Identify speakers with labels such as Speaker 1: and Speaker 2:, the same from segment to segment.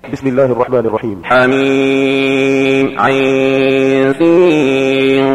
Speaker 1: بسم الله الرحمن الرحيم.
Speaker 2: حميم عين سين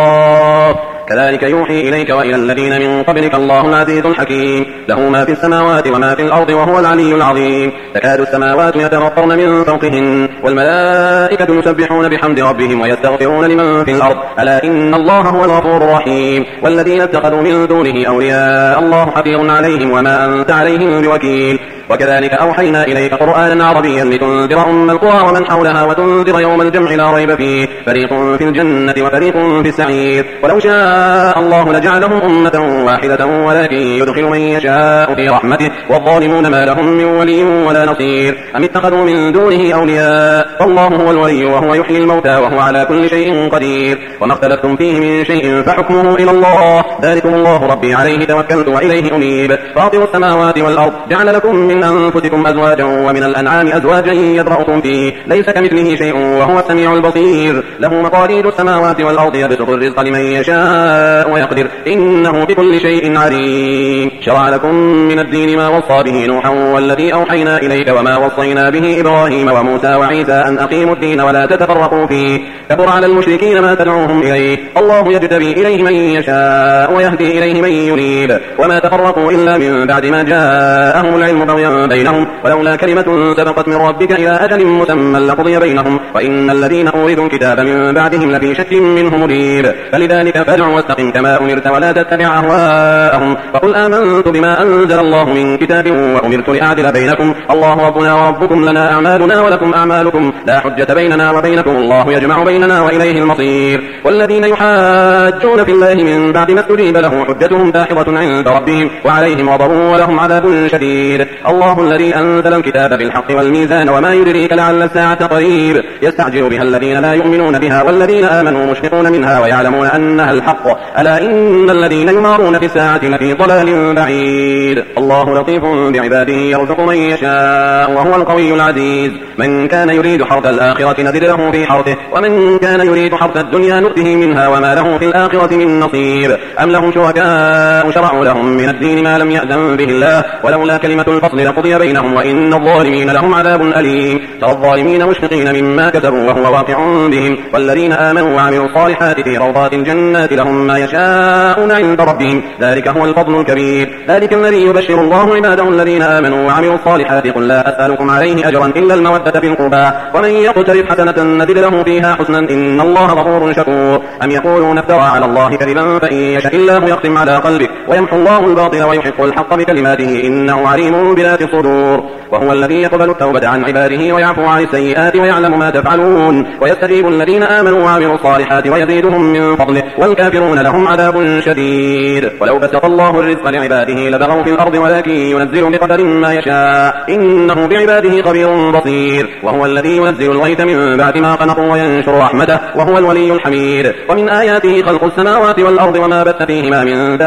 Speaker 2: قاف كذلك يوحي إليك وإلى الذين من قبلك الله العزيز الحكيم له ما في السماوات وما في الأرض وهو العلي العظيم تكاد السماوات يتفطرن من فوقهن والملائكة يسبحون بحمد ربهم ويستغفرون لمن في الأرض ألا إن الله هو الغفور الرحيم والذين اتخذوا من دونه أولياء الله حفيظ عليهم وما أنت عليهم بوكيل وكذلك أوحينا إليك قرآنا عربيا لتنذر أم القرى ومن حولها وتنذر يوم الجمع لا ريب فيه فريق في الجنة وفريق في السعير ولو شاء الله لجعلهم أمة واحدة ولكن يدخل من يشاء في رحمته والظالمون ما لهم من ولي ولا نصير أم اتخذوا من دونه أولياء فالله هو الولي وهو يحيي الموتى وهو على كل شيء قدير وما اختلفتم فيه من شيء فحكمه إلى الله ذلكم الله ربي عليه توكلت وإليه أنيب فاطر السماوات والأرض جعل لكم من أنفسكم أزواجا ومن الأنعام أزواجا يذرأكم فيه ليس كمثله شيء وهو السميع البصير له مقاليد السماوات والأرض يبسط الرزق لمن يشاء ويقدر إنه بكل شيء عليم شرع لكم من الدين ما وصى به نوحا والذي أوحينا إليك وما وصينا به إبراهيم وموسى وعيسى أن أقيموا الدين ولا تتفرقوا فيه كبر على المشركين ما تدعوهم إليه الله يجتبي إليه من يشاء ويهدي إليه من ينيب وما تفرقوا إلا من بعد ما جاءهم العلم بغيا بينهم ولولا كلمة سبقت من ربك إلى أجل مسمى لقضي بينهم وإن الذين أورثوا الكتاب من بعدهم لفي شك منه مريب فلذلك فادع واستقم كما أمرت ولا تتبع أهواءهم فقل آمنت بما أنزل الله من كتاب وأمرت لأعدل بينكم الله ربنا وربكم لنا أعمالنا ولكم أعمالكم لا حجة بيننا وبينكم الله يجمع بيننا وإليه المصير والذين يحاجون في الله من بعد ما استجيب له حجتهم داحضة عند ربهم وعليهم غضب ولهم عذاب شديد الله الذي أنزل الكتاب بالحق والميزان وما يدريك لعل الساعة قريب يستعجل بها الذين لا يؤمنون بها والذين آمنوا مشفقون منها ويعلمون أنها الحق ألا إن الذين يمارون في الساعة لفي ضلال بعيد الله لطيف بعباده يرزق من يشاء وهو القوي العزيز من كان يريد حرث الآخرة نزد له في حرثه ومن كان يريد حرث الدنيا نؤته منها وما له في الآخرة من نصيب أم لهم شركاء شرعوا لهم من الدين ما لم يأذن به الله ولولا كلمة الفصل لقضي بينهم وإن الظالمين لهم عذاب أليم ترى الظالمين مشفقين مما كسبوا وهو واقع بهم والذين آمنوا وعملوا الصالحات في روضات الجنات لهم ما يشاءون عند ربهم ذلك هو الفضل الكبير ذلك الذي يبشر الله عباده الذين آمنوا وعملوا الصالحات قل لا أسألكم عليه أجرا إلا المودة في القربى ومن يقترف حسنة نزد له فيها حسنا إن الله غفور شكور أم يقولون افترى على الله كذبا فإن يشاء الله يختم على قلبك ويمحو الله الباطل ويحق الحق بكلماته إنه عليم بذات الصدور وهو الذي يقبل التوبة عن عباده ويعفو عن السيئات ويعلم ما تفعلون ويستجيب الذين آمنوا وعملوا الصالحات ويزيدهم من فضله والكافرون لهم عذاب شديد ولو بسط الله الرزق لعباده لبغوا في الأرض ولكن ينزل بقدر ما يشاء إنه بعباده خبير بصير وهو الذي ينزل الغيث من بعد ما قنطوا وينشر رحمته وهو الولي الحميد ومن آياته خلق السماوات والأرض وما بث فيهما من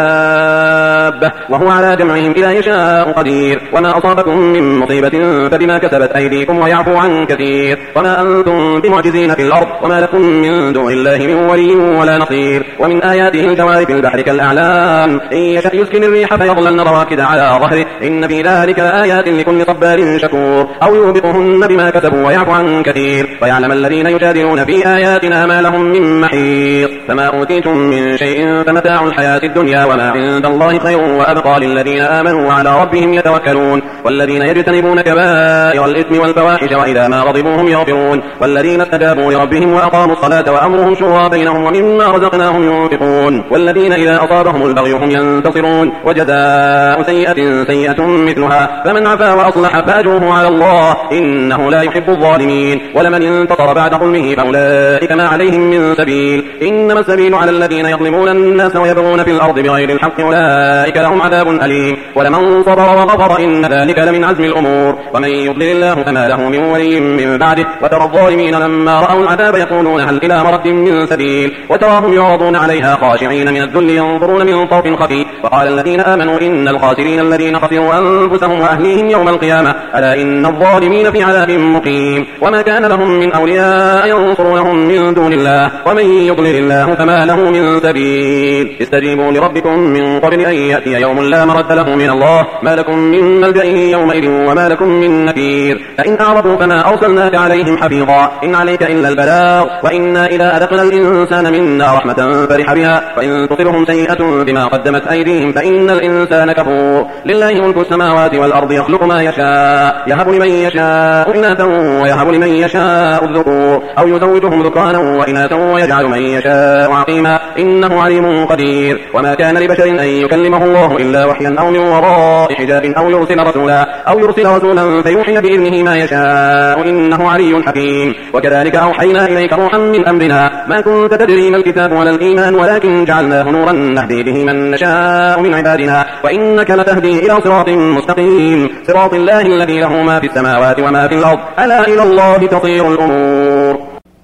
Speaker 2: دابة وهو على جمعهم إذا يشاء قدير وما أصابكم من مصيبة فبما كسبت أيديكم ويعفو عن كثير وما أنتم بمعجزين في الأرض وما لكم من دون الله من ولي ولا نصير ومن آياته الجوار في البحر كالأعلام إن يشأ يسكن الريح فيظللن رواكد على ظهره إن في ذلك لآيات لكل صبار شكور أو يوبقهن بما كسبوا ويعفو عن كثير ويعلم الذين يجادلون في آياتنا ما لهم من محيط فما أوتيتم من شيء فمتاع الحياة الدنيا وما عند الله خير وأبقى للذين آمنوا وعلى ربهم يتوكلون والذين يجتنبون كبائر الإثم والفواحش وإذا ما غضبوا هم يغفرون والذين استجابوا لربهم وأقاموا الصلاة وأمرهم شورى بينهم ومما رزقناهم ينفقون والذين إذا أصابهم البغي هم ينتصرون وجزاء سيئة سيئة مثلها فمن عفا وأصلح فأجره على الله إنه لا يحب الظالمين ولمن انتصر بعد ظلمه فأولئك ما عليهم من سبيل إنما السبيل على الذين يظلمون الناس ويبغون في الأرض بغير الحق أولئك لهم عذاب أليم ولمن صبر وغفر إن ذلك لمن عزم الأمور ومن يضلل الله فما له من ولي من بعده وترى الظالمين لما رأوا العذاب يقولون هل إلى مرد من سبيل وتراهم يعرضون عليه عليها خاشعين من الذل ينظرون من طرف خفي. وقال الذين آمنوا إن الخاسرين الذين خسروا أنفسهم وأهليهم يوم القيامة ألا إن الظالمين في عذاب مقيم. وما كان لهم من أولياء ينصرونهم من دون الله ومن يضلل الله فما له من سبيل. استجيبوا لربكم من قبل أن يأتي يوم لا مرد له من الله ما لكم من ملجأ يومئذ وما لكم من نكير. فإن أعرضوا فما أرسلناك عليهم حفيظا إن عليك إلا البلاغ وإنا إذا أذقنا الإنسان منا رحمة فرح بها وإن تصبهم سيئة بما قدمت أيديهم فإن الإنسان كفور. لله ملك السماوات والأرض يخلق ما يشاء يهب لمن يشاء إناثا ويهب لمن يشاء الذكور أو يزوجهم ذكرانا وإناثا ويجعل من يشاء عقيما إنه عليم قدير. وما كان لبشر أن يكلمه الله إلا وحيا أو من وراء حجاب أو يرسل رسولا فيوحي بإذنه ما يشاء إنه علي حكيم. وكذلك أوحينا إليك روحا من أمرنا ما كنت تدري ما الكتاب ولا الإيمان ولكن جعلناه نورا نهدي به من نشاء من عبادنا وإنك لتهدي إلى صراط مستقيم صراط الله الذي له ما في السماوات وما في الأرض ألا إلى الله تصير الأمور.